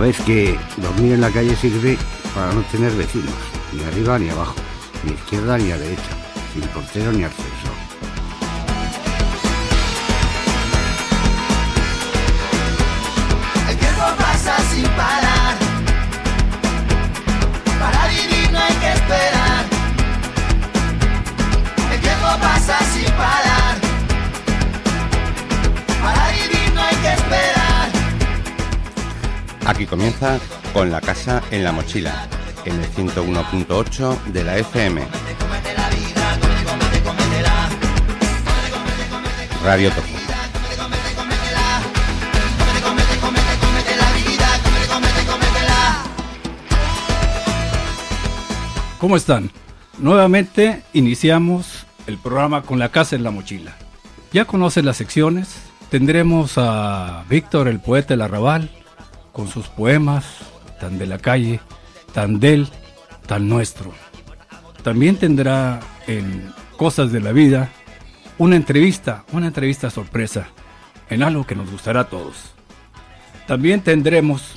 sabes que dormir en la calle sirve para no tener vecinos, ni arriba ni abajo, ni a izquierda ni a derecha, sin portero ni ascensor. El tiempo pasa sin parar, para vivir no hay que esperar. El tiempo pasa sin parar, para vivir no hay que esperar. Aquí comienza Con la casa en la mochila, en el 101.8 de la FM. Radio Topo. ¿Cómo están? Nuevamente iniciamos el programa Con la casa en la mochila. Ya conocen las secciones. Tendremos a Víctor, el poeta del arrabal, con sus poemas, tan de la calle, tan del, tan nuestro. También tendrá en Cosas de la Vida una entrevista sorpresa, en algo que nos gustará a todos. También tendremos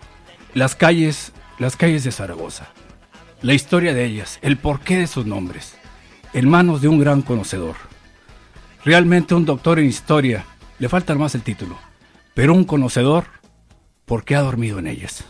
las calles de Zaragoza, la historia de ellas, el porqué de sus nombres, en manos de un gran conocedor. Realmente un doctor en historia, le falta más el título, pero un conocedor porque ha dormido en ellas.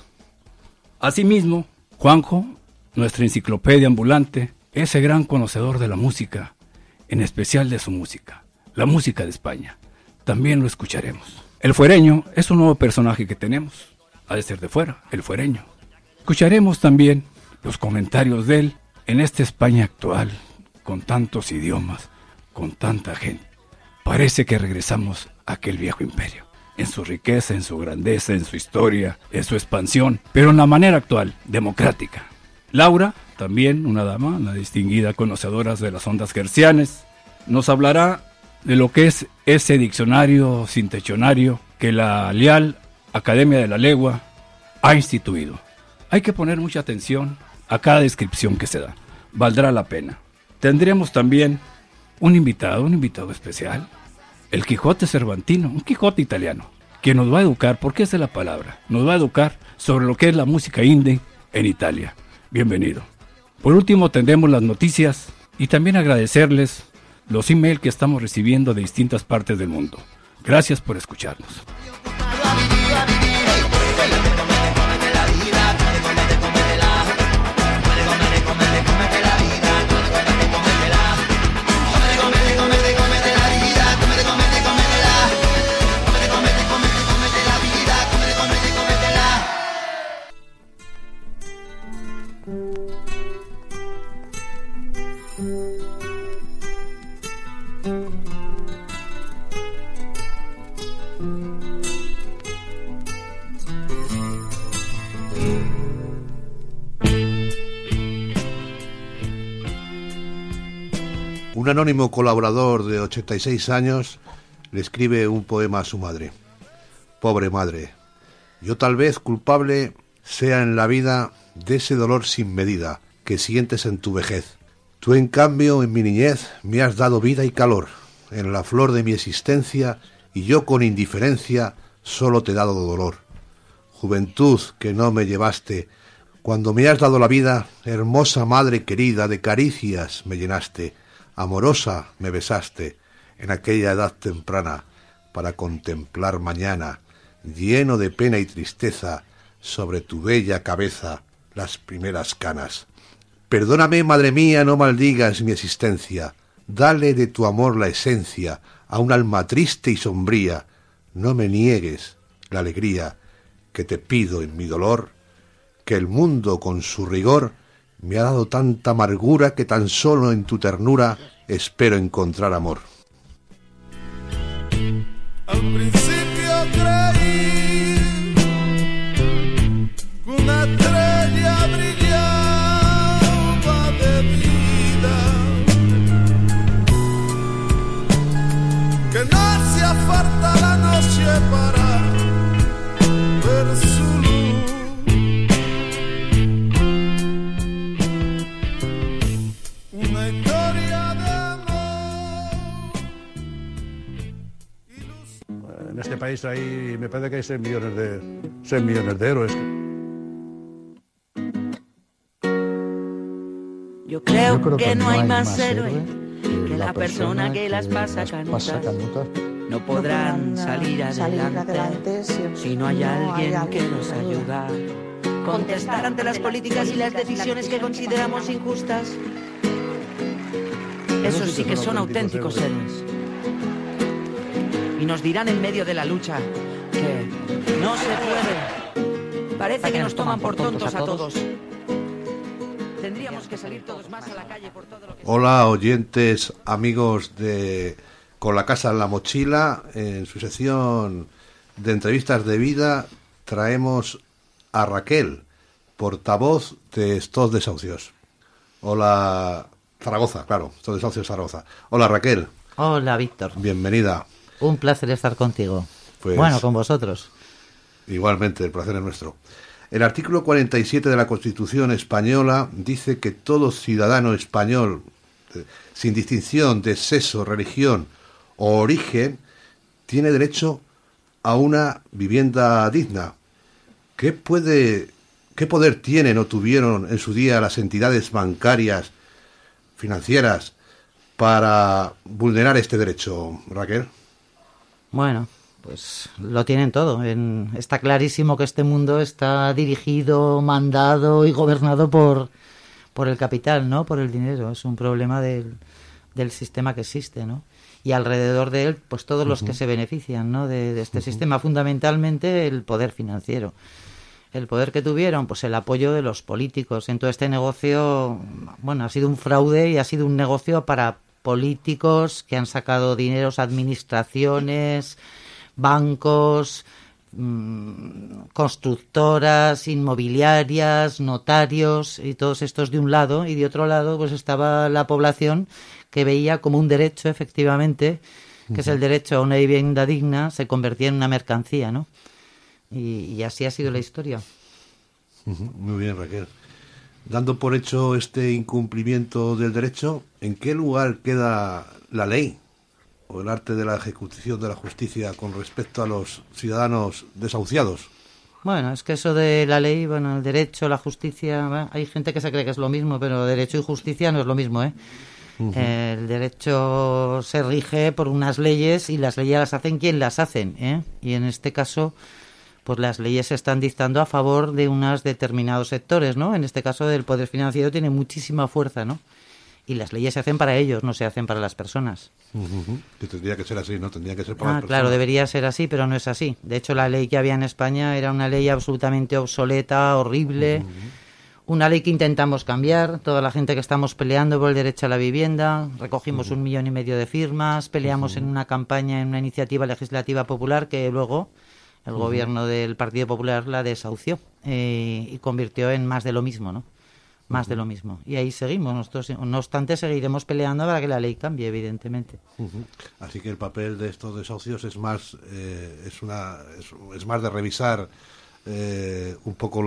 Asimismo, Juanjo, nuestra enciclopedia ambulante, ese gran conocedor de la música, en especial de su música, la música de España. También lo escucharemos. El fuereño es un nuevo personaje que tenemos, ha de ser de fuera, el fuereño. Escucharemos también los comentarios de él en esta España actual, con tantos idiomas, con tanta gente. Parece que regresamos a aquel viejo imperio, en su riqueza, en su grandeza, en su historia, en su expansión, pero en la manera actual, democrática. Laura, también una dama, una distinguida conocedora de las ondas hercianas, nos hablará de lo que es ese diccionario sintechonario que la leal Academia de la Legua ha instituido. Hay que poner mucha atención a cada descripción que se da, valdrá la pena. Tendremos también un invitado especial, el Quijote cervantino, un Quijote italiano, que nos va a educar, porque esa es la palabra, nos va a educar sobre lo que es la música indie en Italia. Bienvenido. Por último tendremos las noticias y también agradecerles los emails que estamos recibiendo de distintas partes del mundo. Gracias por escucharnos. Un anónimo colaborador de 86 años le escribe un poema a su madre. Pobre madre, yo tal vez culpable sea en la vida de ese dolor sin medida que sientes en tu vejez. Tú en cambio en mi niñez me has dado vida y calor, en la flor de mi existencia, y yo con indiferencia solo te he dado dolor. Juventud que no me llevaste, cuando me has dado la vida, hermosa madre querida, de caricias me llenaste. Amorosa me besaste en aquella edad temprana para contemplar mañana, lleno de pena y tristeza, sobre tu bella cabeza las primeras canas. Perdóname, madre mía, no maldigas mi existencia, dale de tu amor la esencia a un alma triste y sombría, no me niegues la alegría que te pido en mi dolor, que el mundo con su rigor me ha dado tanta amargura que tan solo en tu ternura espero encontrar amor. Al principio creí que una estrella brillaba de vida, que no hacía falta la noche para ver su luz. Una historia de amor. tenéis ahí, me parece que hay 6 millones de euros. Yo creo que no hay más héroe que la persona que las pasa canutas. No podrán salir adelante si no hay alguien que los ayuda. Contestar ante las políticas y las decisiones que consideramos injustas. Esos sí que son auténticos héroes. Y nos dirán en medio de la lucha que no se puede. Parece que nos toman por tontos a todos. Tendríamos que salir todos más a la calle por todo lo que... Hola, oyentes, amigos de Con la Casa en la Mochila. En su sección de entrevistas de vida traemos a Raquel, portavoz de Stop Desahucios. Hola, Zaragoza, claro, Stop Desahucios Zaragoza. Hola, Raquel. Hola, Víctor. Bienvenida. Un placer estar contigo. Pues, bueno, con vosotros. Igualmente, el placer es nuestro. El artículo 47 de la Constitución española dice que todo ciudadano español, sin distinción de sexo, religión o origen, tiene derecho a una vivienda digna. ¿Qué poder tienen o tuvieron en su día las entidades bancarias, financieras, para vulnerar este derecho, Raquel? Bueno, pues lo tienen todo. Está clarísimo que este mundo está dirigido, mandado y gobernado por el capital, ¿no? Por el dinero. Es un problema del sistema que existe, ¿no? Y alrededor de él, pues todos los que se benefician, ¿no? De este sistema, fundamentalmente el poder financiero. El poder que tuvieron, pues el apoyo de los políticos. En todo este negocio, bueno, ha sido un fraude y ha sido un negocio para políticos que han sacado dineros a administraciones, bancos, constructoras, inmobiliarias, notarios, y todos estos de un lado, y de otro lado pues estaba la población que veía como un derecho, efectivamente, que es el derecho a una vivienda digna, se convertía en una mercancía, ¿no? Y así ha sido la historia. Muy bien, Raquel. Dando por hecho este incumplimiento del derecho, ¿en qué lugar queda la ley o el arte de la ejecución de la justicia con respecto a los ciudadanos desahuciados? Bueno, es que eso de la ley, bueno, el derecho, la justicia, bueno, hay gente que se cree que es lo mismo, pero derecho y justicia no es lo mismo, ¿eh? El derecho se rige por unas leyes y las leyes las hacen quien las hacen, ¿eh? Y en este caso, pues las leyes se están dictando a favor de unos determinados sectores, ¿no? En este caso el poder financiero tiene muchísima fuerza, ¿no? Y las leyes se hacen para ellos, no se hacen para las personas. Que tendría que ser así, ¿no? Tendría que ser para las personas. Claro, debería ser así, pero no es así. De hecho, la ley que había en España era una ley absolutamente obsoleta, horrible. Una ley que intentamos cambiar, toda la gente que estamos peleando por el derecho a la vivienda, recogimos 1,5 millones de firmas, peleamos en una campaña, en una iniciativa legislativa popular que luego el gobierno del Partido Popular la desahució y convirtió en más de lo mismo, ¿no? Más de lo mismo. Y ahí seguimos. Nosotros, no obstante, seguiremos peleando para que la ley cambie, evidentemente. Así que el papel de estos desahucios es más es más de revisar un poco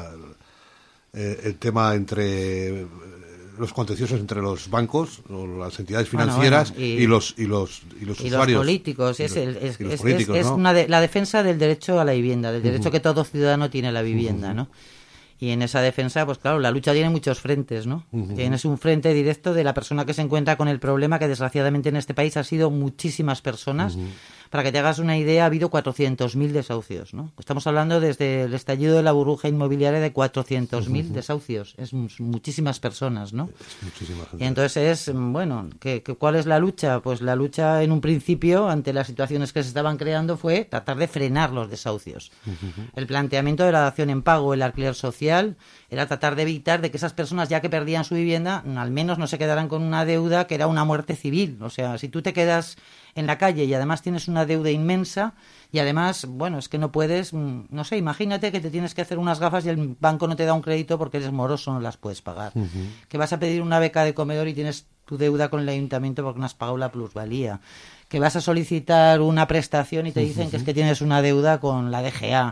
el tema entre los contenciosos entre los bancos o las entidades financieras y los usuarios. Y los políticos. Es la defensa del derecho a la vivienda, del derecho que todo ciudadano tiene a la vivienda, ¿no? Y en esa defensa, pues claro, la lucha tiene muchos frentes, ¿no? Tienes un frente directo de la persona que se encuentra con el problema, que desgraciadamente en este país ha sido muchísimas personas. Para que te hagas una idea, ha habido 400.000 desahucios, ¿no? Estamos hablando desde el estallido de la burbuja inmobiliaria de 400.000 desahucios. Es muchísimas personas, ¿no? Es muchísima gente. Y entonces bueno, ¿cuál es la lucha? Pues la lucha en un principio, ante las situaciones que se estaban creando, fue tratar de frenar los desahucios. El planteamiento de la dación en pago, el alquiler social, era tratar de evitar de que esas personas, ya que perdían su vivienda, al menos no se quedaran con una deuda que era una muerte civil. O sea, si tú te quedas en la calle y además tienes una deuda inmensa y además, bueno, es que no puedes, no sé, imagínate que te tienes que hacer unas gafas y el banco no te da un crédito porque eres moroso, no las puedes pagar. Que vas a pedir una beca de comedor y tienes tu deuda con el ayuntamiento porque no has pagado la plusvalía. Que vas a solicitar una prestación y te dicen que es que tienes una deuda con la DGA.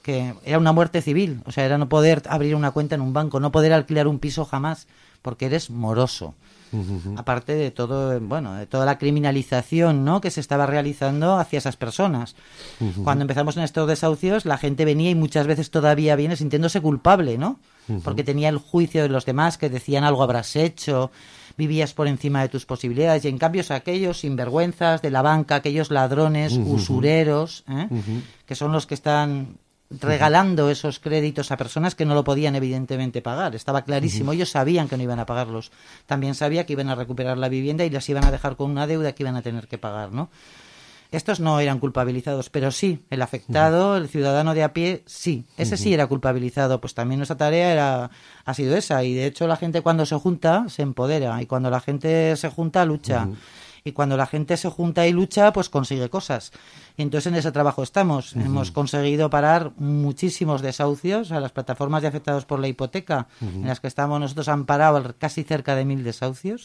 que era una muerte civil, o sea, era no poder abrir una cuenta en un banco, no poder alquilar un piso jamás, porque eres moroso. Aparte de todo, bueno, de toda la criminalización, ¿no?, que se estaba realizando hacia esas personas. Cuando empezamos en estos desahucios, la gente venía y muchas veces todavía viene sintiéndose culpable, ¿no? Porque tenía el juicio de los demás que decían algo habrás hecho, vivías por encima de tus posibilidades, y en cambio aquellos sinvergüenzas de la banca, aquellos ladrones, usureros, que son los que están regalando esos créditos a personas que no lo podían evidentemente pagar. Estaba clarísimo, ellos sabían que no iban a pagarlos. También sabía que iban a recuperar la vivienda y las iban a dejar con una deuda que iban a tener que pagar, ¿no? Estos no eran culpabilizados, pero sí, el afectado, el ciudadano de a pie, sí, ese sí era culpabilizado. Pues también nuestra tarea ha sido esa, y de hecho la gente cuando se junta se empodera, y cuando la gente se junta lucha. Y cuando la gente se junta y lucha, pues consigue cosas. Y entonces en ese trabajo estamos. Hemos conseguido parar muchísimos desahucios a las plataformas de afectados por la hipoteca, en las que estamos nosotros, han parado casi cerca de 1000 desahucios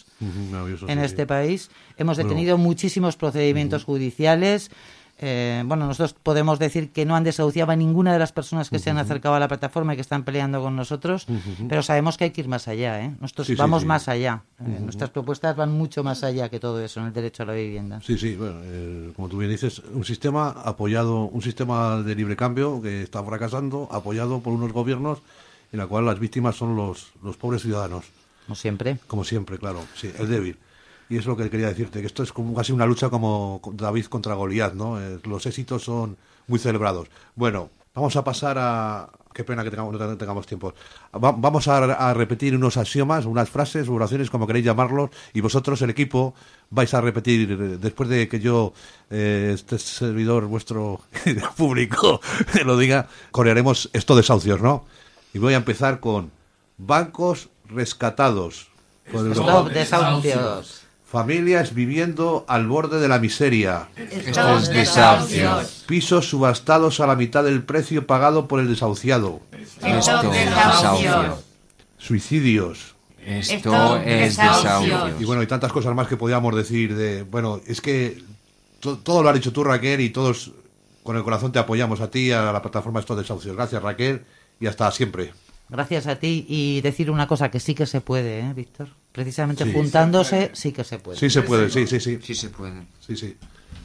en este país. Hemos detenido muchísimos procedimientos judiciales. Bueno, nosotros podemos decir que no han desahuciado a ninguna de las personas que se han acercado a la plataforma y que están peleando con nosotros, pero sabemos que hay que ir más allá, ¿eh? Nosotros vamos más allá. Nuestras propuestas van mucho más allá que todo eso en el derecho a la vivienda. Sí, bueno, como tú bien dices, un sistema apoyado, un sistema de libre cambio que está fracasando, apoyado por unos gobiernos en la cual las víctimas son los pobres ciudadanos. Como siempre. Como siempre, claro, sí, el débil. Y es lo que quería decirte, que esto es como casi una lucha como David contra Goliat, ¿no? Los éxitos son muy celebrados. Bueno, vamos a pasar a... Qué pena que no tengamos tiempo. Vamos a repetir unos axiomas, unas frases, oraciones, como queréis llamarlos, y vosotros, el equipo, vais a repetir, después de que yo, este servidor vuestro público, lo diga, corearemos estos desahucios, ¿no? Y voy a empezar con bancos rescatados. Stop desahucios. Familias viviendo al borde de la miseria. Estos desahucios. Pisos subastados a la mitad del precio pagado por el desahuciado. Esto es desahucio. Suicidios. Esto es desahucio. Y bueno, y tantas cosas más que podíamos decir de... Bueno, es que todo lo has dicho tú, Raquel, y todos con el corazón te apoyamos a ti, a la plataforma Estos Desahucios. Gracias, Raquel, y hasta siempre. Gracias a ti, y decir una cosa, que sí que se puede, Víctor. Precisamente juntándose, sí que se puede. Sí se puede, sí. Sí se puede. Sí. Sí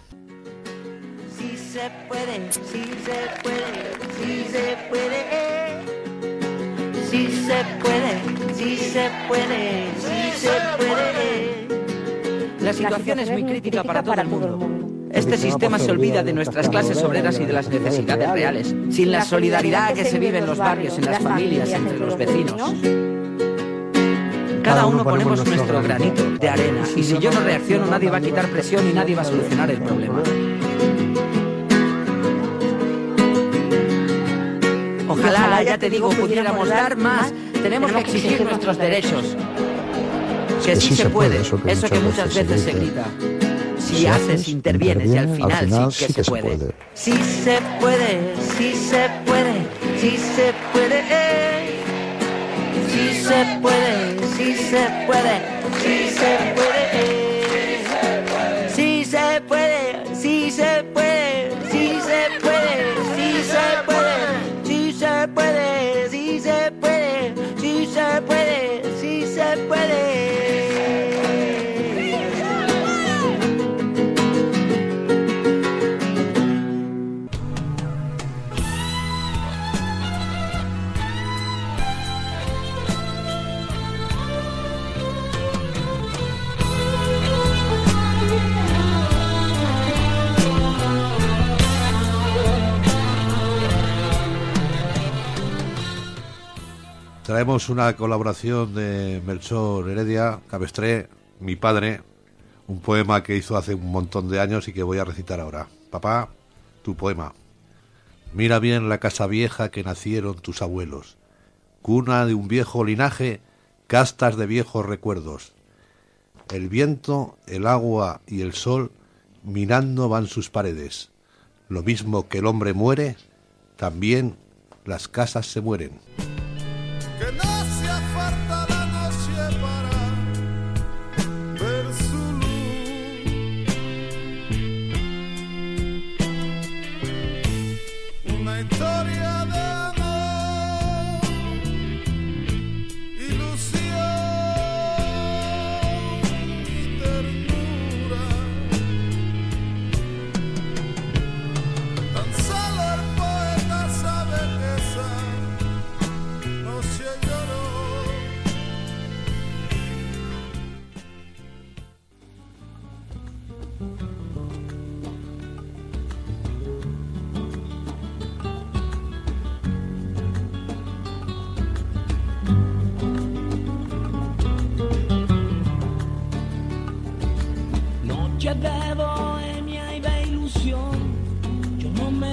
se puede, sí se puede, sí se puede. Sí se puede, sí se puede, sí se puede. La situación es muy crítica para todo el mundo. Este sistema se olvida de nuestras clases obreras y de las necesidades reales, sin la solidaridad que se vive en los barrios, en las familias, entre los vecinos. Cada uno ponemos nuestro granito de arena, y si yo no reacciono, nadie va a quitar presión y nadie va a solucionar el problema. Ojalá, ya te digo, pudiéramos dar más. Tenemos que exigir nuestros derechos. Que sí se puede, eso que muchas veces se grita. Si haces, intervienes y al final sí que se puede. Sí se puede, sí se puede, sí se puede. Sí se puede, sí se puede, sí se puede. Sí se puede, sí se puede, sí se puede, sí se puede. Sí se puede, sí se puede, sí se puede, sí se puede. Traemos una colaboración de Melchor Heredia Cabestré, mi padre, un poema que hizo hace un montón de años y que voy a recitar ahora. Papá, tu poema. Mira bien la casa vieja que nacieron tus abuelos, cuna de un viejo linaje, castas de viejos recuerdos. El viento, el agua y el sol minando van sus paredes. Lo mismo que el hombre muere, también las casas se mueren. Que no se aparta la noche para ver su luz. Una historia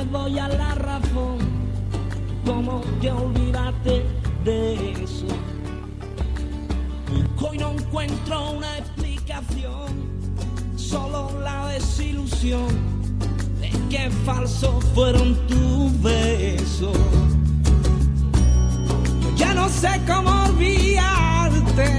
doy a la razón. ¿Cómo te olvidaste de eso? Hoy no encuentro una explicación, solo la desilusión de que falsos fueron tus besos. Yo ya no sé cómo olvidarte,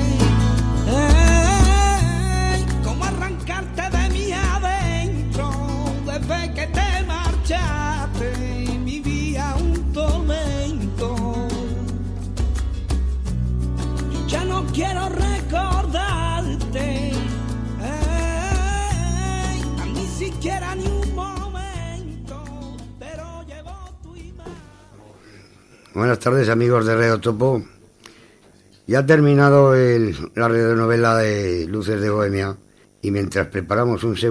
cómo arrancarte de mi adentro. Desde que te marchaste vivía un tormento. Yo ya no quiero recordarte, ni siquiera ni un momento, pero llevo tu imagen. Buenas tardes, amigos de Radio Topo. Ya ha terminado la radionovela de Luces de Bohemia, y mientras preparamos una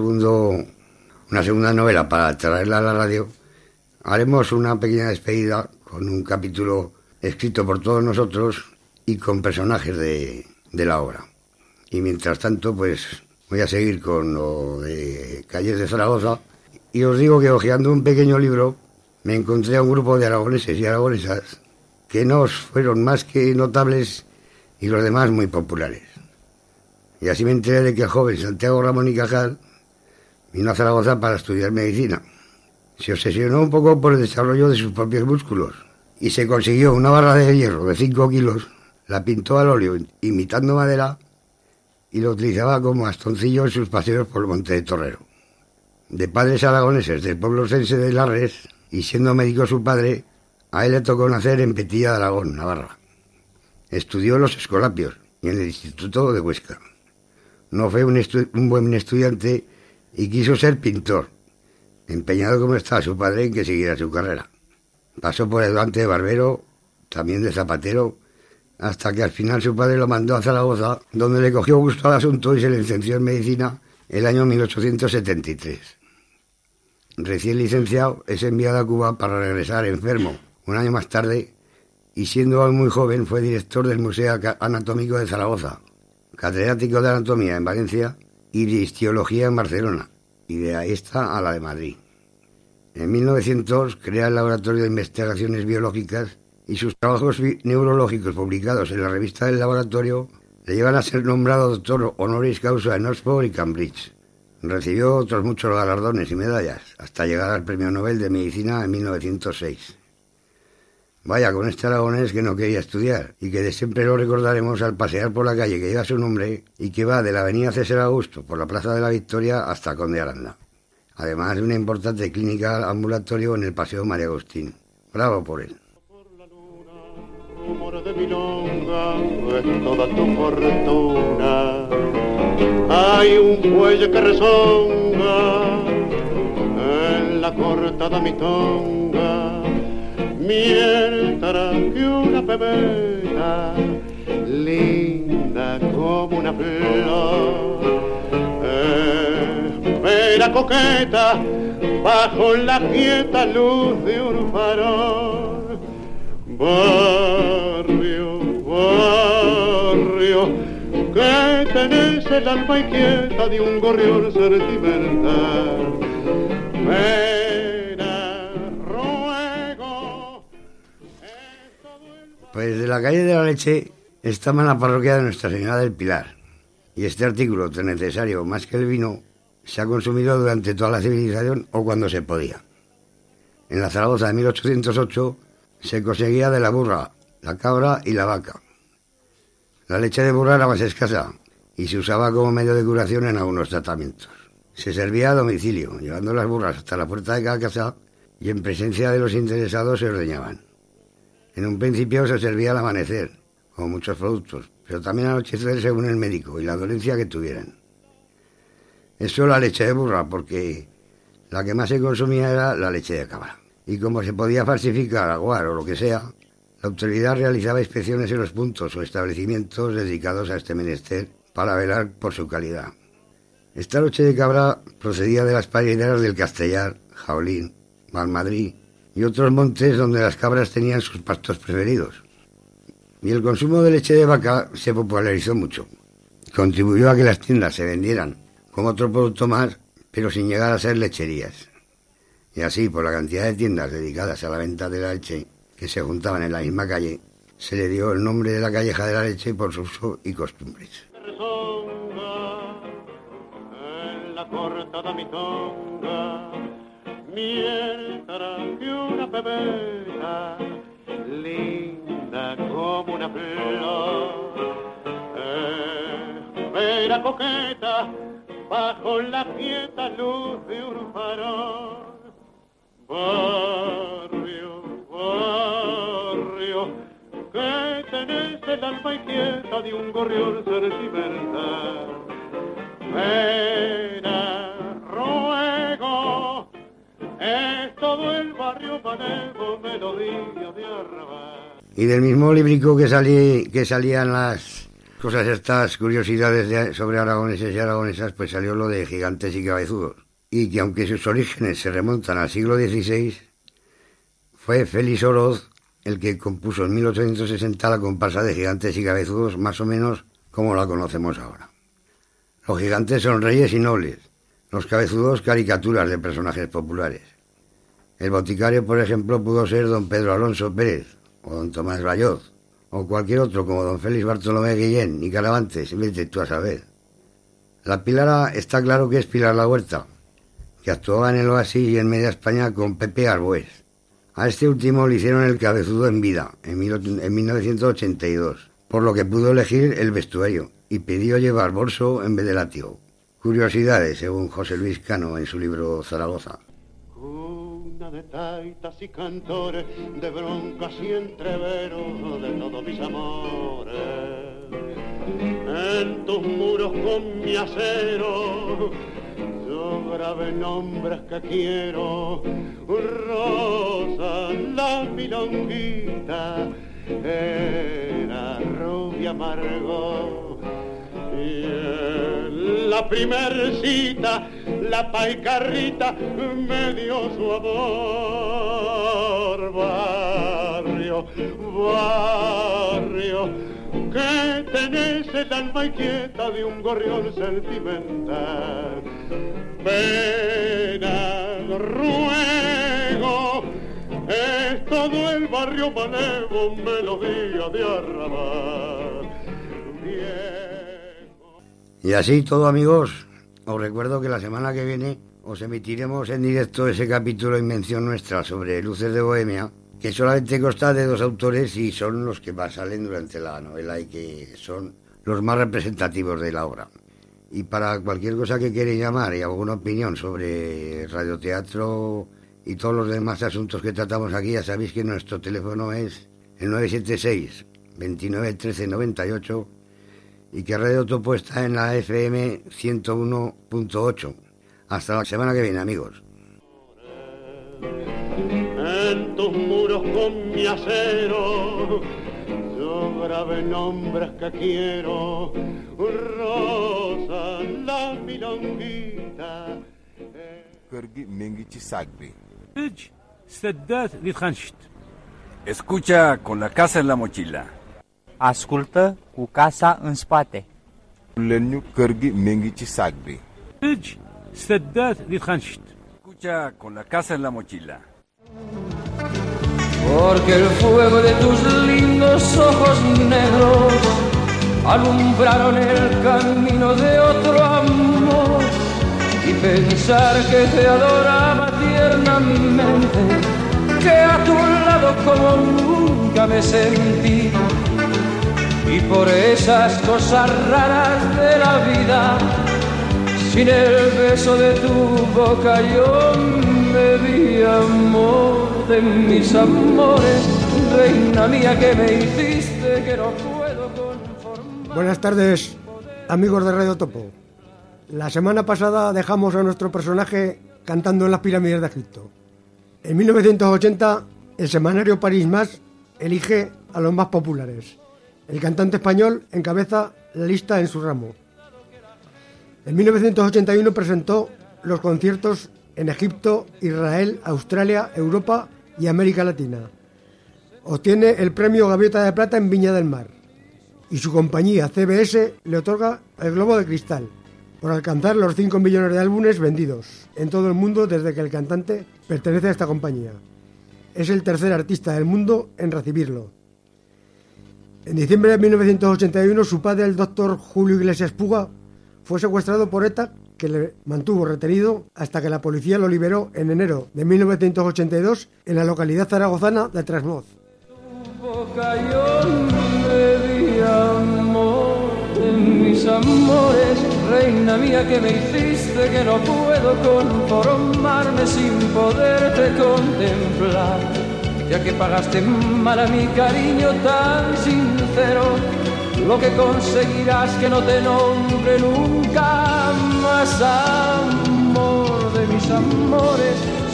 segunda novela para traerla a la radio, haremos una pequeña despedida con un capítulo escrito por todos nosotros y con personajes de la obra. Y mientras tanto, pues voy a seguir con lo de Calles de Zaragoza, y os digo que hojeando un pequeño libro me encontré a un grupo de aragoneses y aragonesas que no fueron más que notables y los demás muy populares. Y así me enteré de que el joven Santiago Ramón y Cajal vino a Zaragoza para estudiar medicina. Se obsesionó un poco por el desarrollo de sus propios músculos y se consiguió una barra de hierro de 5 kilos, la pintó al óleo imitando madera y lo utilizaba como bastoncillo en sus paseos por el Monte de Torrero. De padres aragoneses del pueblo sense de Larres, y siendo médico su padre, a él le tocó nacer en Petilla de Aragón, Navarra. Estudió en los Escolapios y en el Instituto de Huesca. No fue un buen estudiante y quiso ser pintor, empeñado como estaba su padre en que siguiera su carrera. Pasó por ayudante de barbero, también de zapatero, hasta que al final su padre lo mandó a Zaragoza, donde le cogió gusto al asunto y se le licenció en medicina el año 1873. Recién licenciado, es enviado a Cuba para regresar enfermo un año más tarde, y siendo aún muy joven fue director del Museo Anatómico de Zaragoza, catedrático de Anatomía en Valencia y de Histología en Barcelona, y de ahí está a la de Madrid. En 1900 crea el Laboratorio de Investigaciones Biológicas, y sus trabajos neurológicos publicados en la revista del laboratorio le llevan a ser nombrado doctor honoris causa en Oxford y Cambridge. Recibió otros muchos galardones y medallas, hasta llegar al Premio Nobel de Medicina en 1906. Vaya con este aragonés que no quería estudiar, y que de siempre lo recordaremos al pasear por la calle que lleva su nombre y que va de la avenida César Augusto por la Plaza de la Victoria hasta Conde Aranda. Además de una importante clínica ambulatorio en el Paseo María Agustín. Bravo por él. De milonga, es toda tu fortuna. Hay un buey que rezonga en la cortada mitonga, mientras que una pebeta linda como una flor espera coqueta bajo la quieta luz de un farol. Barrio, barrio, que tenés el alma inquieta de un gorrión sentimental. Pena, ruego. Pues de la calle de la Leche estamos en la parroquia de Nuestra Señora del Pilar, y este artículo tan necesario más que el vino se ha consumido durante toda la civilización o cuando se podía. En la Zaragoza de 1808 se conseguía de la burra, la cabra y la vaca. La leche de burra era más escasa y se usaba como medio de curación en algunos tratamientos. Se servía a domicilio, llevando las burras hasta la puerta de cada casa, y en presencia de los interesados se ordeñaban. En un principio se servía al amanecer, como muchos productos, pero también al anochecer según el médico y la dolencia que tuvieran. Eso la leche de burra, porque la que más se consumía era la leche de cabra. Y como se podía falsificar, aguar o lo que sea, la autoridad realizaba inspecciones en los puntos o establecimientos dedicados a este menester para velar por su calidad. Esta leche de cabra procedía de las parideras del Castellar, Jaulín, Valmadrid y otros montes donde las cabras tenían sus pastos preferidos. Y el consumo de leche de vaca se popularizó mucho. Contribuyó a que las tiendas se vendieran como otro producto más, pero sin llegar a ser lecherías. Y así, por la cantidad de tiendas dedicadas a la venta de la leche que se juntaban en la misma calle, se le dio el nombre de la calleja de la leche por su uso y costumbres. En la cortada mitonga, mientras que una pebeta, linda como una flor, vera coqueta, bajo la quieta luz de un farol. Barrio, barrio, que tenés el alma inquieta de un gorrión sentimental. Vera, ruego, es todo el barrio manejo, melodía de arrabal. Y del mismo librico que salían las cosas estas, curiosidades sobre aragoneses y aragonesas, pues salió lo de Gigantes y Cabezudos. Y que aunque sus orígenes se remontan al siglo XVI, fue Félix Oroz el que compuso en 1860 la comparsa de Gigantes y Cabezudos, más o menos como la conocemos ahora. Los gigantes son reyes y nobles, los cabezudos caricaturas de personajes populares. El boticario, por ejemplo, pudo ser don Pedro Alonso Pérez, o don Tomás Bayoz, o cualquier otro como don Félix Bartolomé Guillén y Caravantes, vete tú a saber. La Pilara está claro que es Pilar La Huerta, que actuaba en el Oasis y en Media España con Pepe Arbués. A este último le hicieron el cabezudo en vida, en 1982, por lo que pudo elegir el vestuario y pidió llevar bolso en vez de látigo. Curiosidades, según José Luis Cano en su libro Zaragoza. Cuna de taitas y cantores, de broncas y entreveros de todos mis amores. En tus muros con mi acero yo grabé nombres que quiero. Rosa, la milonguita, era rubia amargo. Y en la primer cita, la paicarrita me dio su amor. Barrio, barrio, que tenés el alma inquieta de un gorrión sentimental. Pena, ruego, es todo el barrio manejo, melodía de arrabal. Viejo. Y así todo, amigos, os recuerdo que la semana que viene os emitiremos en directo ese capítulo Invención Nuestra sobre Luces de Bohemia, que solamente consta de 2 autores y son los que más salen durante la novela y que son los más representativos de la obra. Y para cualquier cosa que queréis llamar y alguna opinión sobre radioteatro y todos los demás asuntos que tratamos aquí, ya sabéis que nuestro teléfono es el 976 29 13 98 y que Radio Topo está en la FM 101.8. Hasta la semana que viene, amigos. En tus muros con mi acero yo grabé nombres que quiero. Rosa, la milonguita. Escucha con la casa en la mochila. Ascultă cu casa în spate. Escucha con la casa en la mochila. Porque el fuego de tus lindos ojos negros alumbraron el camino de otro amor, y pensar que te adoraba tiernamente, que a tu lado como nunca me sentí, y por esas cosas raras de la vida, sin el beso de tu boca yo me vi, amor de mis amores, reina mía que me hiciste que no puedo conformar. Buenas tardes, amigos de Radio Topo. La semana pasada dejamos a nuestro personaje cantando en las pirámides de Egipto. En 1980, el semanario París Más elige a los más populares. El cantante español encabeza la lista en su ramo. En 1981 presentó los conciertos en Egipto, Israel, Australia, Europa y América Latina. Obtiene el premio Gaviota de Plata en Viña del Mar y su compañía CBS le otorga el Globo de Cristal. por alcanzar los 5 millones de álbumes vendidos en todo el mundo desde que el cantante pertenece a esta compañía. Es el tercer artista del mundo en recibirlo. En diciembre de 1981, su padre, el doctor Julio Iglesias Puga, fue secuestrado por ETA, que le mantuvo retenido hasta que la policía lo liberó en enero de 1982 en la localidad zaragozana de Trasmoz. Mis amores, reina mía que me hiciste, que no puedo conformarme sin poderte contemplar, ya que pagaste mal a mi cariño tan sincero, lo que conseguirás que no te nombre nunca más, amor de mis amores.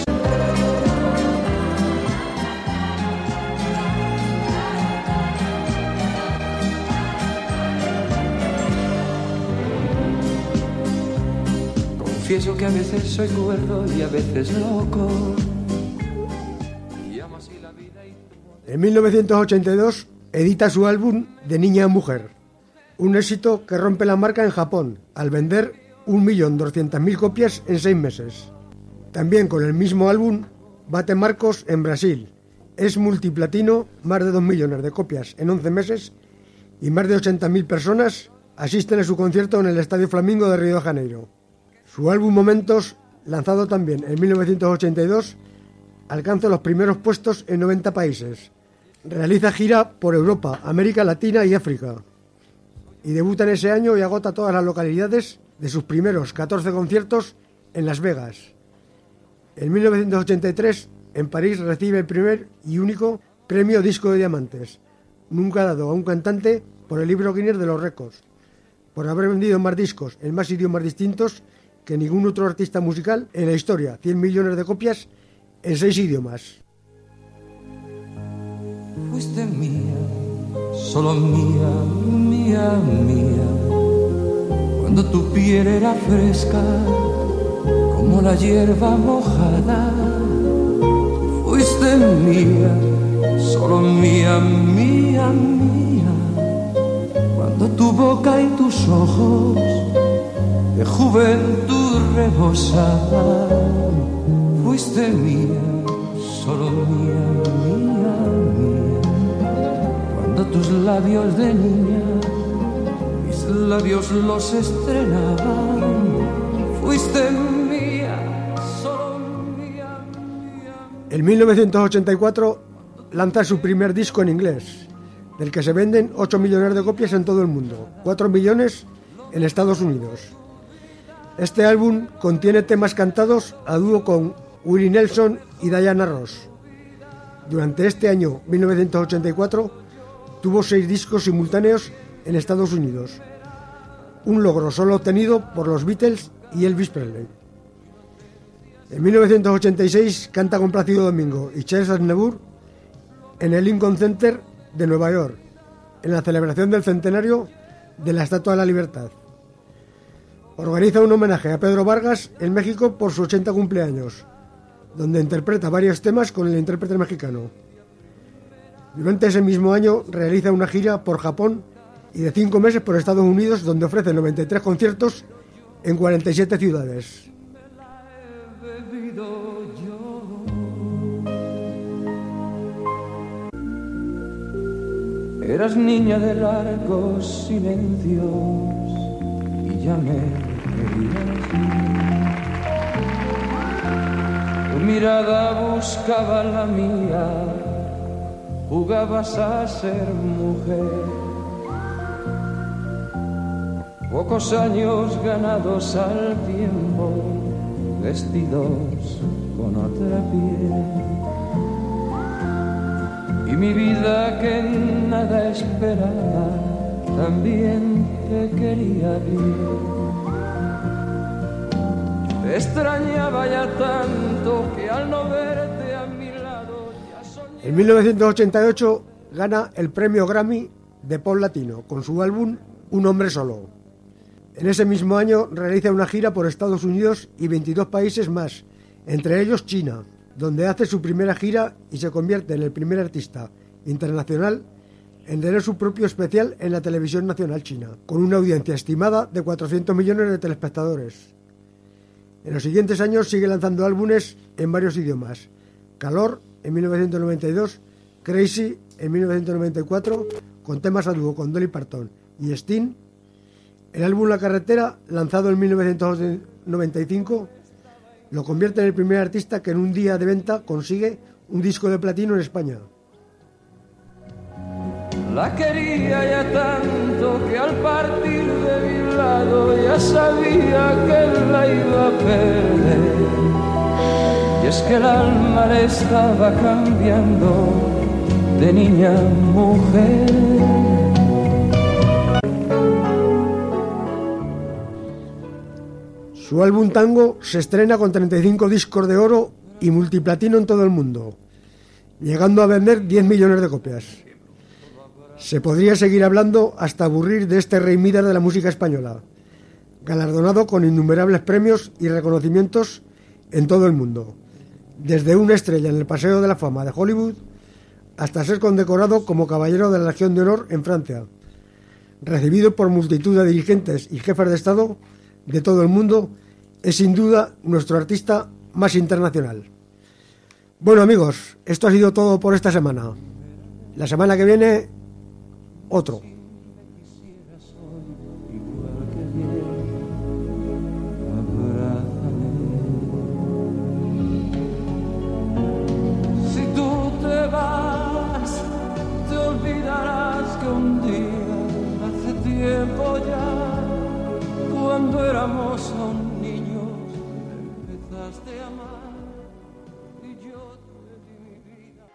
Confieso que a veces soy cuerdo y a veces loco. En 1982 edita su álbum De niña a mujer, un éxito que rompe la marca en Japón al vender 1.200.000 copias en 6 meses. También con el mismo álbum bate marcos en Brasil. Es multiplatino, más de 2 millones de copias en 11 meses y más de 80.000 personas asisten a su concierto en el Estadio Flamingo de Río de Janeiro. Su álbum Momentos, lanzado también en 1982, alcanza los primeros puestos en 90 países. Realiza gira por Europa, América Latina y África. Y debuta en ese año y agota todas las localidades de sus primeros 14 conciertos en Las Vegas. En 1983, en París, recibe el primer y único premio Disco de Diamantes, nunca dado a un cantante por el libro Guinness de los récords, por haber vendido más discos en más idiomas distintos que ningún otro artista musical en la historia, 100 millones de copias en 6 idiomas. Fuiste mía, solo mía, mía, mía, cuando tu piel era fresca como la hierba mojada. Fuiste mía, solo mía, mía, mía, cuando tu boca y tus ojos de juventud rebosaban. Fuiste mía, solo mía, mía, mía, cuando tus labios de niña mis labios los estrenaban. Fuiste mía, solo mía, mía. En 1984 lanza su primer disco en inglés, del que se venden 8 millones de copias en todo el mundo, 4 millones en Estados Unidos. Este álbum contiene temas cantados a dúo con Willie Nelson y Diana Ross. Durante este año 1984 tuvo 6 discos simultáneos en Estados Unidos, un logro solo obtenido por los Beatles y Elvis Presley. En 1986 canta con Plácido Domingo y Charles Aznavour en el Lincoln Center de Nueva York, en la celebración del centenario de la Estatua de la Libertad. Organiza un homenaje a Pedro Vargas en México por su 80 cumpleaños, donde interpreta varios temas con el intérprete mexicano. Durante ese mismo año realiza una gira por Japón y de 5 meses por Estados Unidos, donde ofrece 93 conciertos en 47 ciudades. Eras niña de largos silencios y ya me querías. Tu mirada buscaba la mía, jugabas a ser mujer. Pocos años ganados al tiempo, vestidos con otra piel. Y mi vida que nada esperaba, también te quería bien. Te extrañaba ya tanto que al no verte a mi lado ya soñaba. En 1988 gana el premio Grammy de Pop Latino con su álbum Un hombre solo. En ese mismo año realiza una gira por Estados Unidos y 22 países más, entre ellos China, donde hace su primera gira y se convierte en el primer artista internacional en tener su propio especial en la televisión nacional china, con una audiencia estimada de 400 millones de telespectadores. En los siguientes años sigue lanzando álbumes en varios idiomas. Calor, en 1992, Crazy, en 1994, con temas a dúo con Dolly Parton y Sting. El álbum La Carretera, lanzado en 1995, lo convierte en el primer artista que en un día de venta consigue un disco de platino en España. La quería ya tanto que al partir de mi lado ya sabía que la iba a perder. Y es que el alma le estaba cambiando de niña a mujer. Su álbum Tango se estrena con 35 discos de oro y multiplatino en todo el mundo, llegando a vender 10 millones de copias. Se podría seguir hablando hasta aburrir de este rey Midas de la música española, galardonado con innumerables premios y reconocimientos en todo el mundo, desde una estrella en el Paseo de la Fama de Hollywood hasta ser condecorado como Caballero de la Legión de Honor en Francia, recibido por multitud de dirigentes y jefes de Estado de todo el mundo. Es sin duda nuestro artista más internacional. Bueno, amigos, esto ha sido todo por esta semana. La semana que viene, otro. Si tú te vas, te olvidarás que un día, hace tiempo ya, cuando éramos aún niños, me empezaste a amar y yo te di mi vida.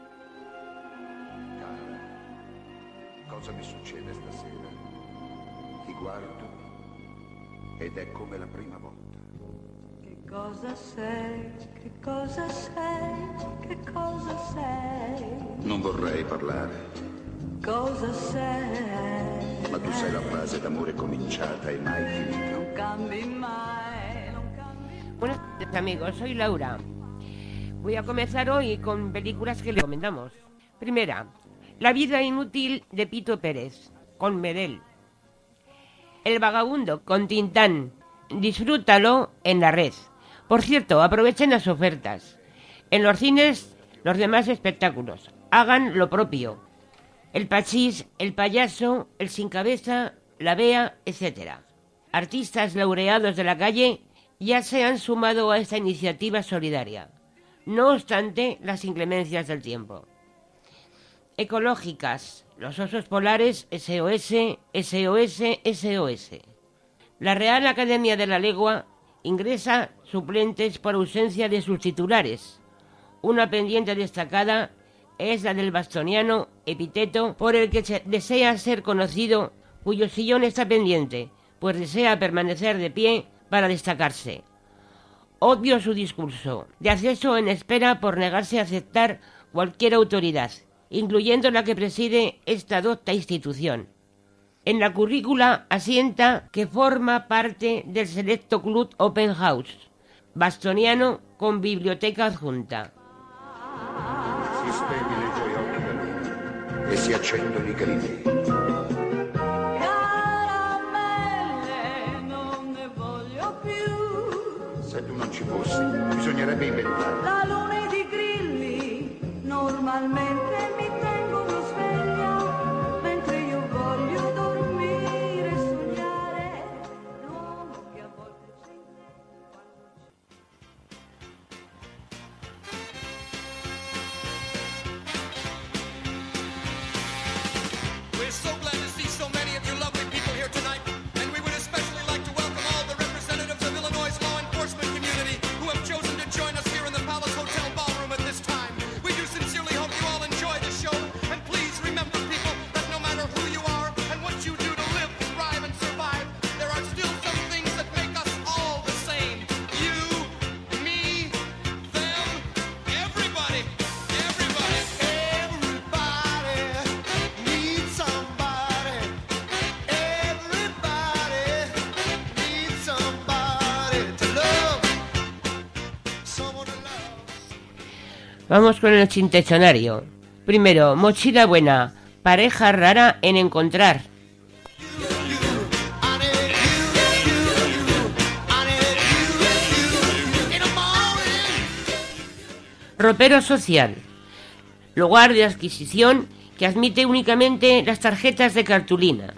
Cosa mi succede stasera? Ti guardo ed è come la prima volta. Che cosa sei? Che cosa sei? Che cosa sei? Non vorrei parlare, Cosa sei? ma tu sei la fase d'amore cominciata e mai finita. Non cambi mai, non cambi. Buenas tardes, amigos, soy Laura. Voy a comenzar hoy con películas que le recomendamos. Primera, La vida inútil de Pito Pérez, con Medel. El vagabundo, con Tintán. Disfrútalo en la red. Por cierto, aprovechen las ofertas. En los cines, los demás espectáculos. Hagan lo propio. El Pachís, el Payaso, el Sin Cabeza, la Bea, etc. Artistas laureados de la calle ya se han sumado a esta iniciativa solidaria, no obstante las inclemencias del tiempo. Ecológicas, los osos polares, SOS, SOS, SOS. La Real Academia de la Legua ingresa suplentes por ausencia de sus titulares. Una pendiente destacada es la del bastoniano Epiteto, por el que desea ser conocido, cuyo sillón está pendiente, pues desea permanecer de pie para destacarse. Obvio su discurso, de acceso en espera por negarse a aceptar cualquier autoridad, incluyendo la que preside esta docta institución. En la currícula asienta que forma parte del selecto club Open House, bastoniano con biblioteca adjunta. Si spegni nei tuoi occhi la luna e si accendono i grilli. Caramelle, non ne voglio più. Se tu non ci fossi, bisognerebbe inventare. La luna ed i grilli normalmente mi tengono sveglia, mentre io voglio dormire e sognare l'uomo che a volte c'è in me. We're so glad to see so many of you lovely people here tonight, and we would especially like to welcome all the representatives of Illinois' law enforcement community who have chosen to join us here in the Palace Hotel ballroom at this time. We do sincerely hope you all enjoy the show, and please remember, people, that no matter who you are and what you do to live, thrive, and survive, there are still some things that make us all the same. You, me, them, everybody, everybody. Everybody needs somebody. Everybody needs somebody to love. Someone to love. Vamos con el chintesonario. Primero, Mochila Buena, pareja rara en encontrar. Ropero social, lugar de adquisición que admite únicamente las tarjetas de cartulina.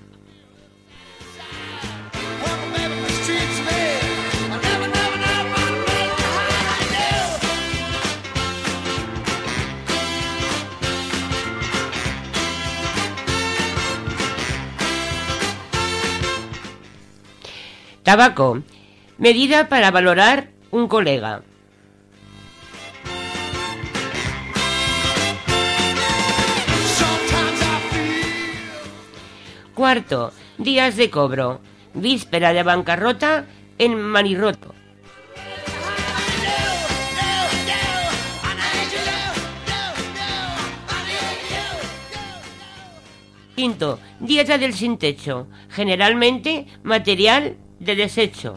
Tabaco, medida para valorar un colega. Cuarto, días de cobro, víspera de bancarrota en Manirroto. Quinto, dieta del sin techo, generalmente material de desecho.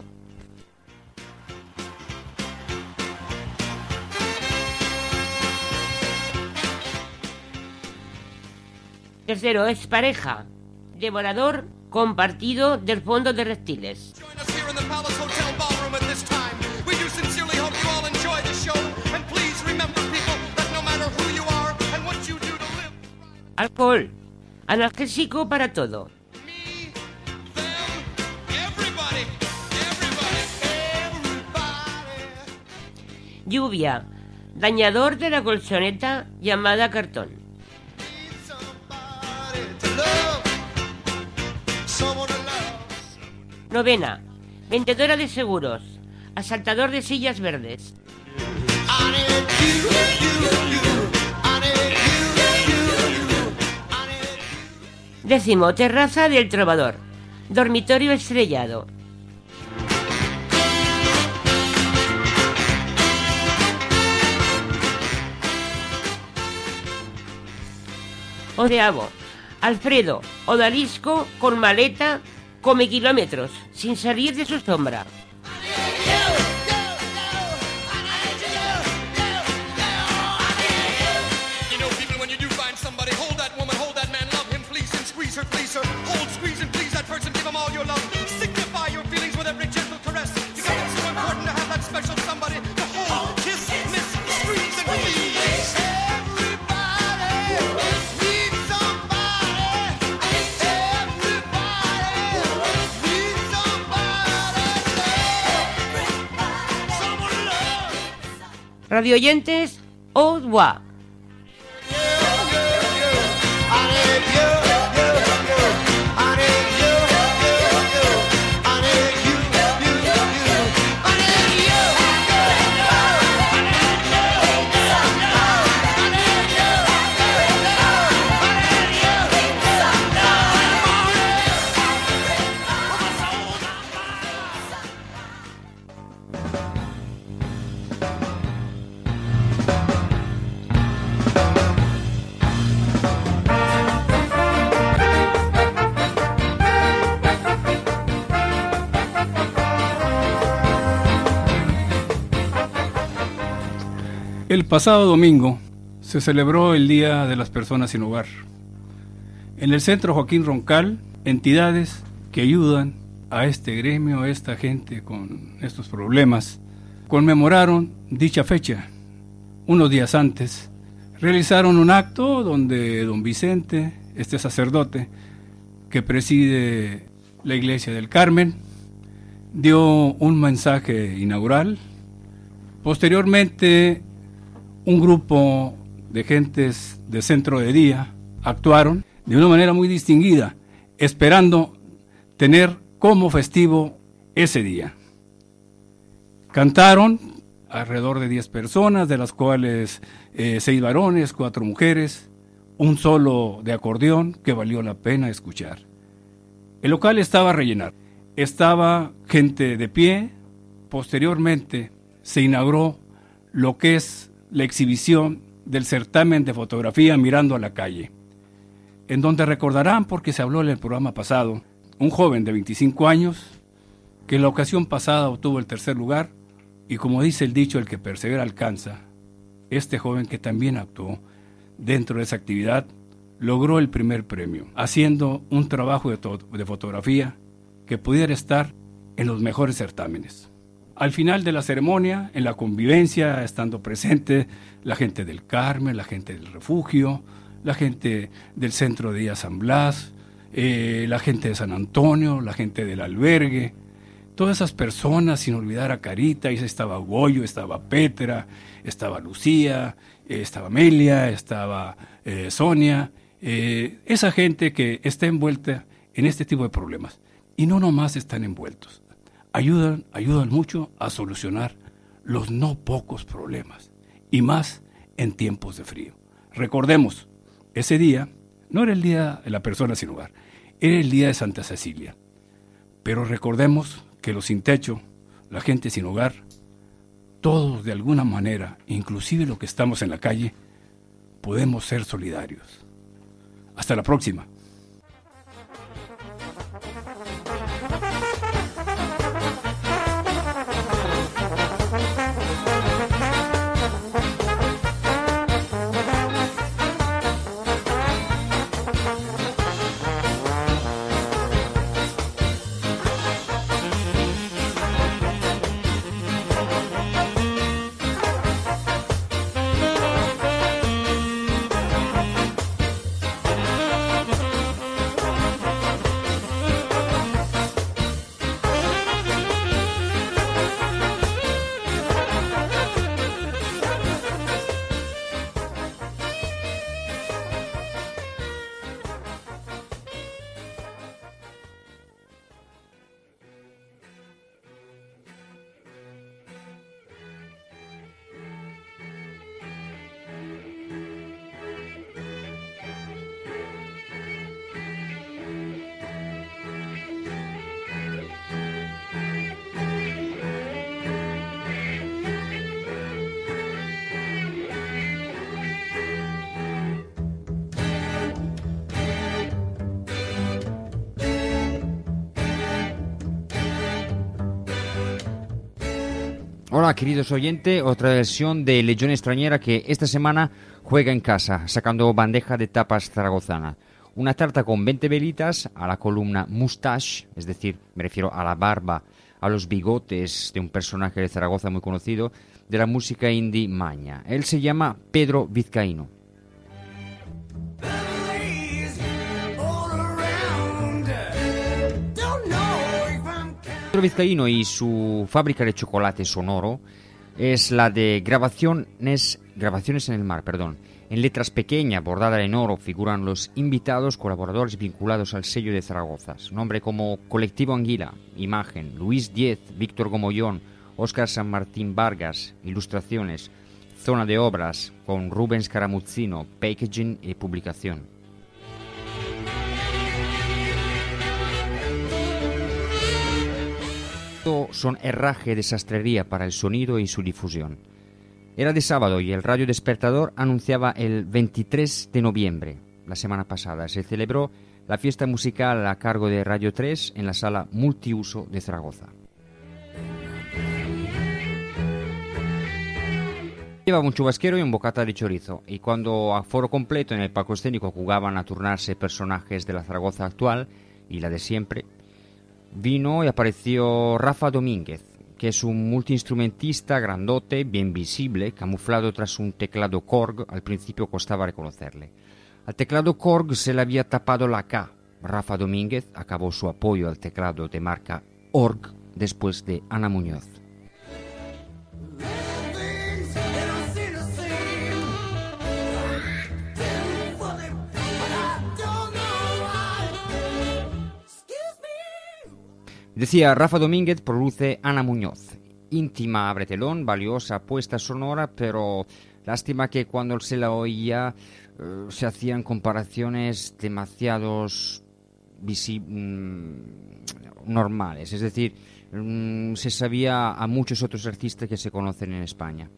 Tercero, es pareja, devorador compartido del fondo de reptiles. Alcohol, analgésico para todo. Lluvia, dañador de la colchoneta llamada cartón. Novena, vendedora de seguros, asaltador de sillas verdes. Décimo, terraza del trovador, dormitorio estrellado. Onceavo, Alfredo, odalisco con maleta, come kilómetros, sin salir de su sombra. Radio oyentes, au revoir. El pasado domingo se celebró el Día de las Personas Sin Hogar. En el Centro Joaquín Roncal, entidades que ayudan a este gremio, a esta gente con estos problemas, conmemoraron dicha fecha. Unos días antes, realizaron un acto donde don Vicente, este sacerdote que preside la Iglesia del Carmen, dio un mensaje inaugural. Posteriormente, un grupo de gentes de centro de día actuaron de una manera muy distinguida, esperando tener como festivo ese día. Cantaron alrededor de 10 personas, de las cuales 6 varones, 4 mujeres, un solo de acordeón que valió la pena escuchar. El local estaba rellenado, estaba gente de pie. Posteriormente se inauguró lo que es la exhibición del certamen de fotografía Mirando a la Calle, en donde recordarán, porque se habló en el programa pasado, un joven de 25 años que en la ocasión pasada obtuvo el tercer lugar, y como dice el dicho, el que persevera alcanza. Este joven que también actuó dentro de esa actividad logró el primer premio, haciendo un trabajo de fotografía que pudiera estar en los mejores certámenes. Al final de la ceremonia, en la convivencia, estando presente la gente del Carmen, la gente del refugio, la gente del centro de día San Blas, la gente de San Antonio, la gente del albergue, todas esas personas, sin olvidar a Carita, ahí estaba Goyo, estaba Petra, estaba Lucía, estaba Amelia, estaba Sonia, esa gente que está envuelta en este tipo de problemas. Y no nomás están envueltos, ayudan mucho a solucionar los no pocos problemas, y más en tiempos de frío. Recordemos, ese día no era el día de la persona sin hogar, era el día de Santa Cecilia. Pero recordemos que los sin techo, la gente sin hogar, todos de alguna manera, inclusive los que estamos en la calle, podemos ser solidarios. Hasta la próxima. Hola queridos oyentes, otra versión de Legión Extranjera que esta semana juega en casa, sacando bandeja de tapas zaragozana. Una tarta con 20 velitas a la columna Mustache, es decir, me refiero a la barba, a los bigotes de un personaje de Zaragoza muy conocido, de la música indie maña. Él se llama Pedro Vizcaíno. Pedro Vizcaíno y su fábrica de chocolate sonoro es la de Grabaciones en el Mar, En letras pequeñas, bordadas en oro, figuran los invitados colaboradores vinculados al sello de Zaragoza. Nombre como Colectivo Anguila, Imagen, Luis Diez, Víctor Gomollón, Óscar San Martín Vargas, Ilustraciones, Zona de Obras, con Rubens Caramuzzino, Packaging y Publicación. Son herraje de sastrería para el sonido y su difusión. Era de sábado y el Radio Despertador anunciaba el 23 de noviembre, la semana pasada. Se celebró la fiesta musical a cargo de Radio 3 en la sala multiuso de Zaragoza. Llevaba un chubasquero y un bocata de chorizo, y cuando a foro completo en el palco escénico jugaban a turnarse personajes de la Zaragoza actual y la de siempre, vino y apareció Rafa Domínguez, que es un multiinstrumentista grandote, bien visible, camuflado tras un teclado Korg. Al principio costaba reconocerle. Al teclado Korg se le había tapado la K. Rafa Domínguez acabó su apoyo al teclado de marca Org después de Ana Muñoz. Decía, Rafa Domínguez produce Ana Muñoz. Íntima bretelón, valiosa puesta sonora, pero lástima que cuando se la oía se hacían comparaciones demasiado normales. Es decir, se sabía a muchos otros artistas que se conocen en España.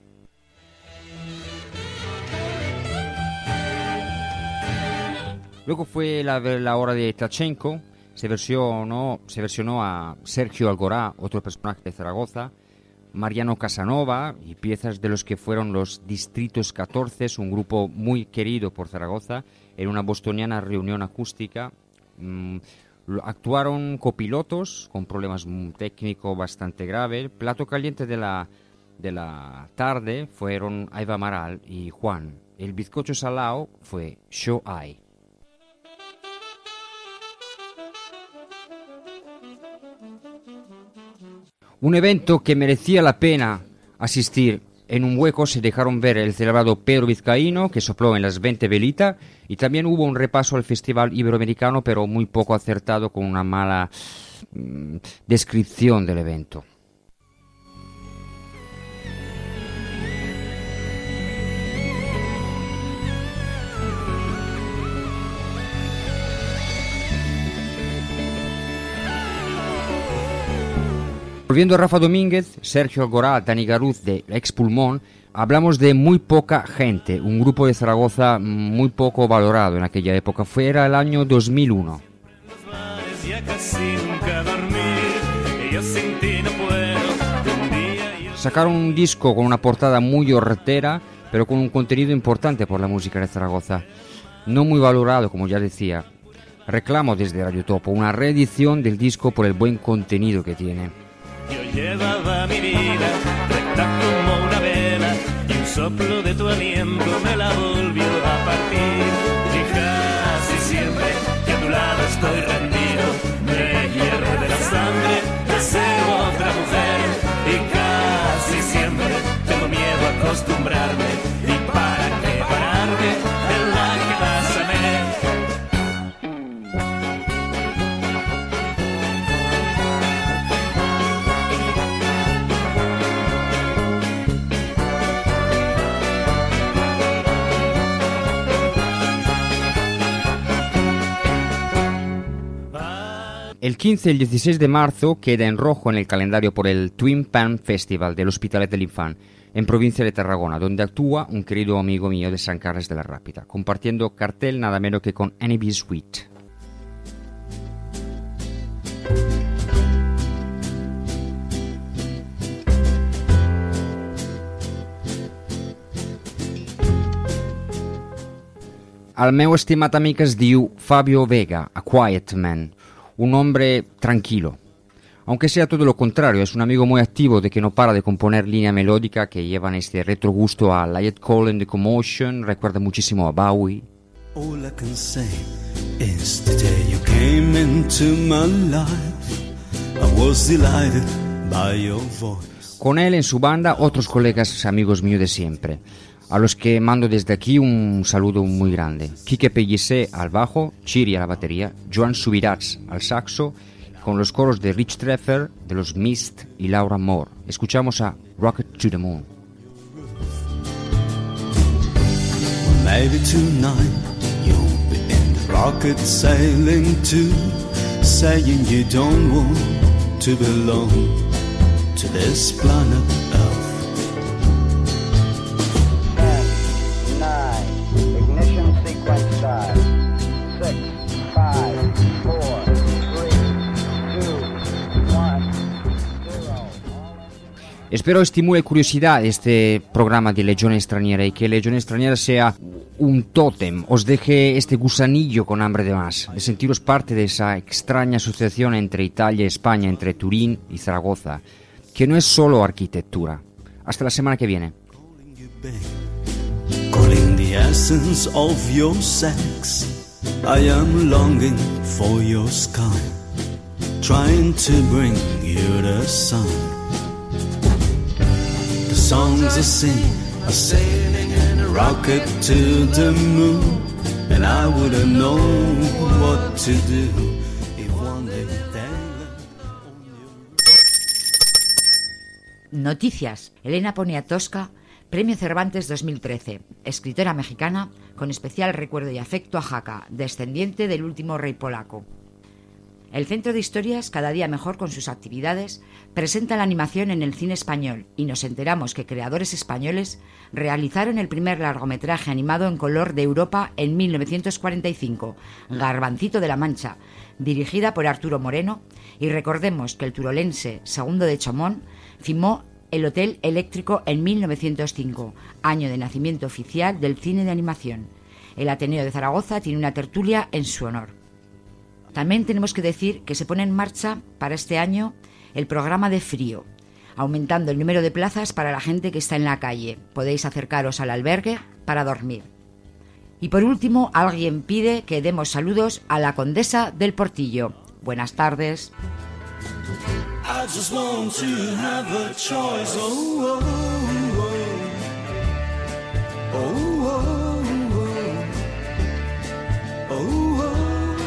Luego fue la hora de Tlachenko. Se versionó a Sergio Algorá, otro personaje de Zaragoza, Mariano Casanova y piezas de los que fueron los Distritos 14, un grupo muy querido por Zaragoza, en una bostoniana reunión acústica. Actuaron copilotos con problemas técnicos bastante graves. Plato caliente de la tarde fueron Eva Amaral y Juan. El bizcocho salao fue Show Eye. Un evento que merecía la pena asistir. En un hueco se dejaron ver el celebrado Pedro Vizcaíno, que sopló en las 20 velitas, y también hubo un repaso al Festival Iberoamericano, pero muy poco acertado, con una mala descripción del evento. Volviendo a Rafa Domínguez, Sergio Algorá, Dani Garuz de Ex Pulmón, hablamos de muy poca gente, un grupo de Zaragoza muy poco valorado en aquella época. Era el año 2001. Sacaron un disco con una portada muy hortera, pero con un contenido importante por la música de Zaragoza. No muy valorado, como ya decía. Reclamo desde Radio Topo una reedición del disco por el buen contenido que tiene. Yo llevaba mi vida recta como una vela y un soplo de tu aliento me la volvió a partir. Y casi siempre que a tu lado estoy rendido, me hierve de la sangre, deseo otra mujer. Y casi siempre tengo miedo a acostumbrarme. ¿Y para qué pararme de la que más amé? El 15 y el 16 de marzo queda en rojo en el calendario por el Twin Pan Festival del Hospitalet de l'Infant, en provincia de Tarragona, donde actúa un querido amigo mío de San Carles de la Rápida, compartiendo cartel nada menos que con Annie B. Sweet. Al meu estimat amic es diu Fabio Vega, a Quiet Man, un hombre tranquilo. Aunque sea todo lo contrario, es un amigo muy activo de que no para de componer línea melódica que llevan este retrogusto a Lynyrd Skynyrd and the Commotion, recuerda muchísimo a Bowie. All I can say is today you came into my life. I was delighted by your voice. Con él en su banda otros colegas amigos míos de siempre, a los que mando desde aquí un saludo muy grande. Quique Pellicé al bajo, Chiri a la batería, Joan Subirats al saxo, con los coros de Rich Treffer, de los Mist y Laura Moore. Escuchamos a Rocket to the Moon. Maybe tonight you'll be in the rocket sailing too, saying you don't want to belong to this planet Earth. 10, 9, ignition sequence start. 6, 5, 4, 3, 2, 1, 0. Espero estimule curiosidad este programa de Legión Extranjera y que Legión Extranjera sea un tótem, os deje este gusanillo con hambre de más, de sentiros parte de esa extraña asociación entre Italia y España, entre Turín y Zaragoza, que no es solo arquitectura. Hasta la semana que viene. Calling the essence of your sex, I am longing for your sky, trying to bring you the sun. The songs I sing are sailing in a rocket to the moon, and I wouldn't know what to do if one day they Noticias. Elena Poniatowska, Premio Cervantes 2013, escritora mexicana con especial recuerdo y afecto a Jaca, descendiente del último rey polaco. El Centro de Historias, cada día mejor con sus actividades, presenta la animación en el cine español y nos enteramos que creadores españoles realizaron el primer largometraje animado en color de Europa en 1945, Garbancito de la Mancha, dirigida por Arturo Moreno, y recordemos que el turolense Segundo de Chomón filmó el Hotel Eléctrico en 1905, año de nacimiento oficial del cine de animación. El Ateneo de Zaragoza tiene una tertulia en su honor. También tenemos que decir que se pone en marcha para este año el programa de frío, aumentando el número de plazas para la gente que está en la calle. Podéis acercaros al albergue para dormir. Y por último, alguien pide que demos saludos a la Condesa del Portillo. Buenas tardes. I just want to have a choice. Oh, oh, oh. Oh, oh, oh. Oh, oh.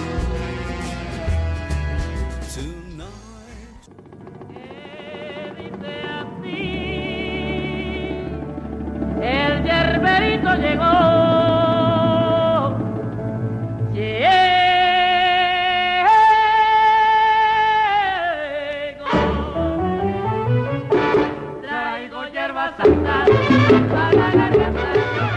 El yerberito llegó. Traigo hierba santa para la garganta.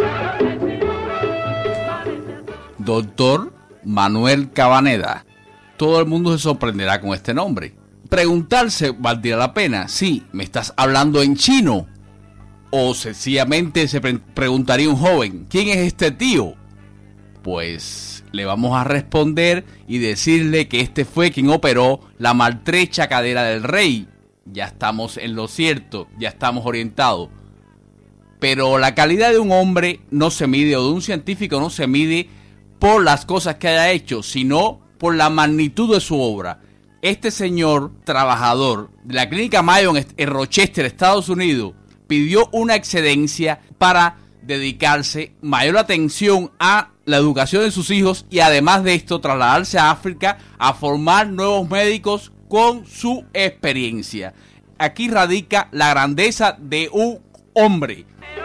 Doctor Manuel Cabaneda. Todo el mundo se sorprenderá con este nombre. Preguntarse valdría la pena. Sí, ¿me estás hablando en chino? O sencillamente se preguntaría un joven, ¿quién es este tío? Pues le vamos a responder y decirle que este fue quien operó la maltrecha cadera del rey. Ya estamos en lo cierto, ya estamos orientados. Pero la calidad de un hombre no se mide, o de un científico no se mide por las cosas que haya hecho, sino por la magnitud de su obra. Este señor trabajador de la Clínica Mayo en Rochester, Estados Unidos, pidió una excedencia para dedicarse mayor atención a la educación de sus hijos y además de esto trasladarse a África a formar nuevos médicos con su experiencia. Aquí radica la grandeza de un hombre.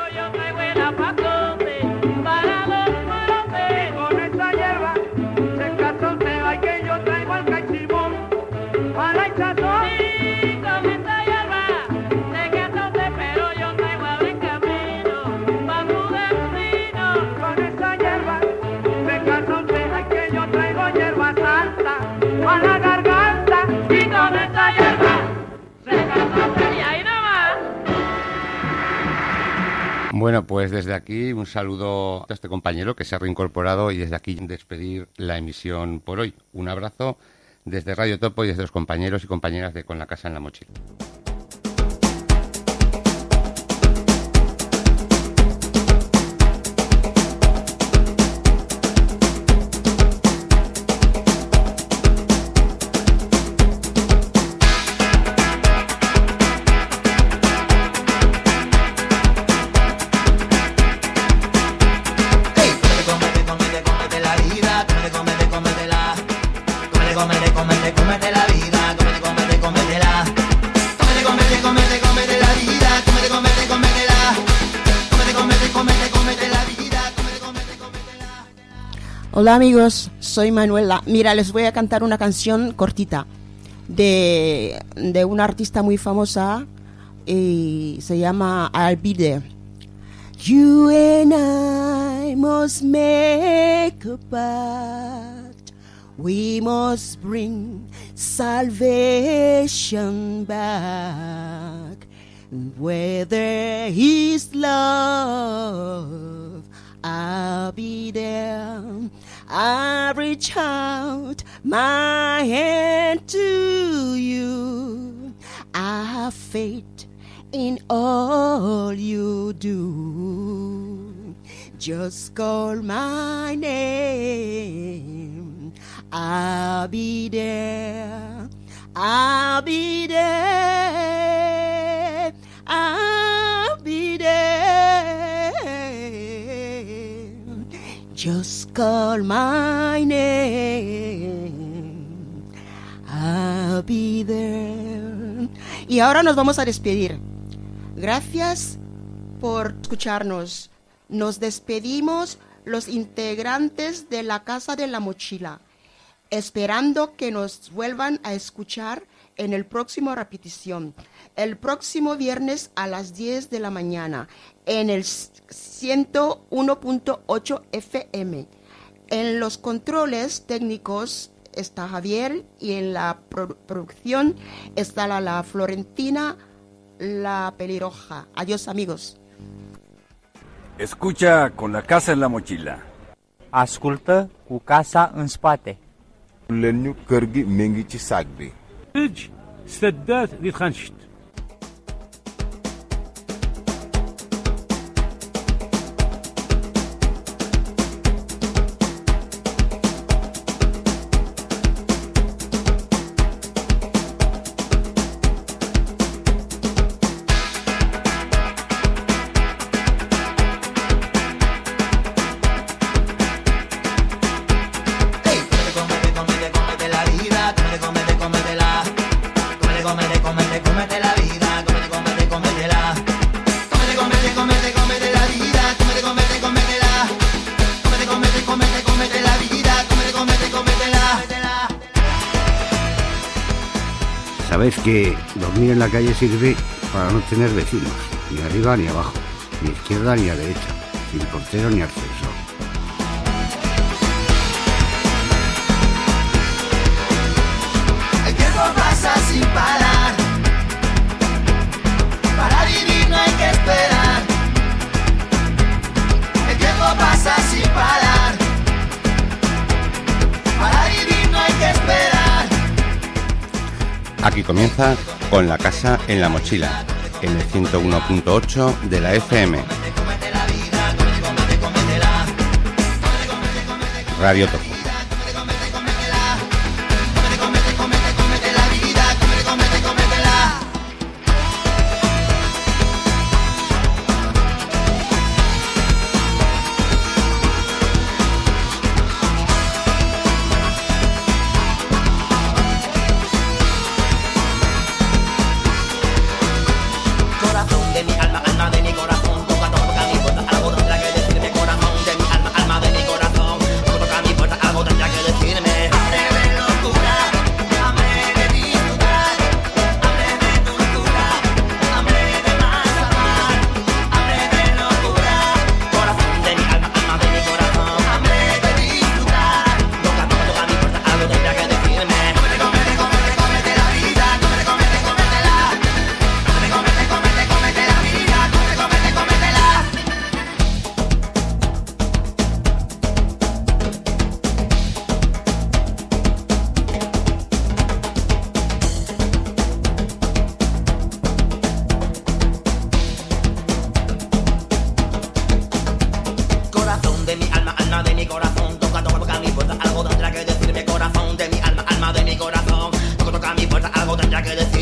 Bueno, pues desde aquí un saludo a este compañero que se ha reincorporado y desde aquí despedir la emisión por hoy. Un abrazo desde Radio Topo y desde los compañeros y compañeras de Con la Casa en la Mochila. Hola amigos, soy Manuela. Mira, les voy a cantar una canción cortita de una artista muy famosa y se llama I'll Be There. You and I must make a pact. We must bring salvation back. Whether His love, I'll be there. I reach out my hand to you. I have faith in all you do. Just call my name. I'll be there. I'll be there. I'll be there. Just call my name. I'll be there. Y ahora nos vamos a despedir. Gracias por escucharnos. Nos despedimos los integrantes de la Casa de la Mochila, esperando que nos vuelvan a escuchar en el próximo repetición, el próximo viernes a las 10 de la mañana, en el 101.8 FM. En los controles técnicos está Javier y en la producción está la Florentina la pelirroja. Adiós, amigos. Escucha con la casa en la mochila. Ascultă cu casa în spate. leen ñu kër gi mi ngi ci sac bi. سدات دي تخنشت Sabéis que dormir en la calle sirve para no tener vecinos, ni arriba ni abajo, ni izquierda ni a derecha, sin portero ni ascensor. El tiempo pasa sin parar. Para vivir no hay que esperar. El tiempo pasa sin parar. Para vivir no hay que esperar. Aquí comienza Con la casa en la mochila, en el 101.8 de la FM. Radio Topo. Algo tendrá que decirme, corazón de mi alma, alma de mi corazón. Toca mi puerta, algo tendrá que decirme.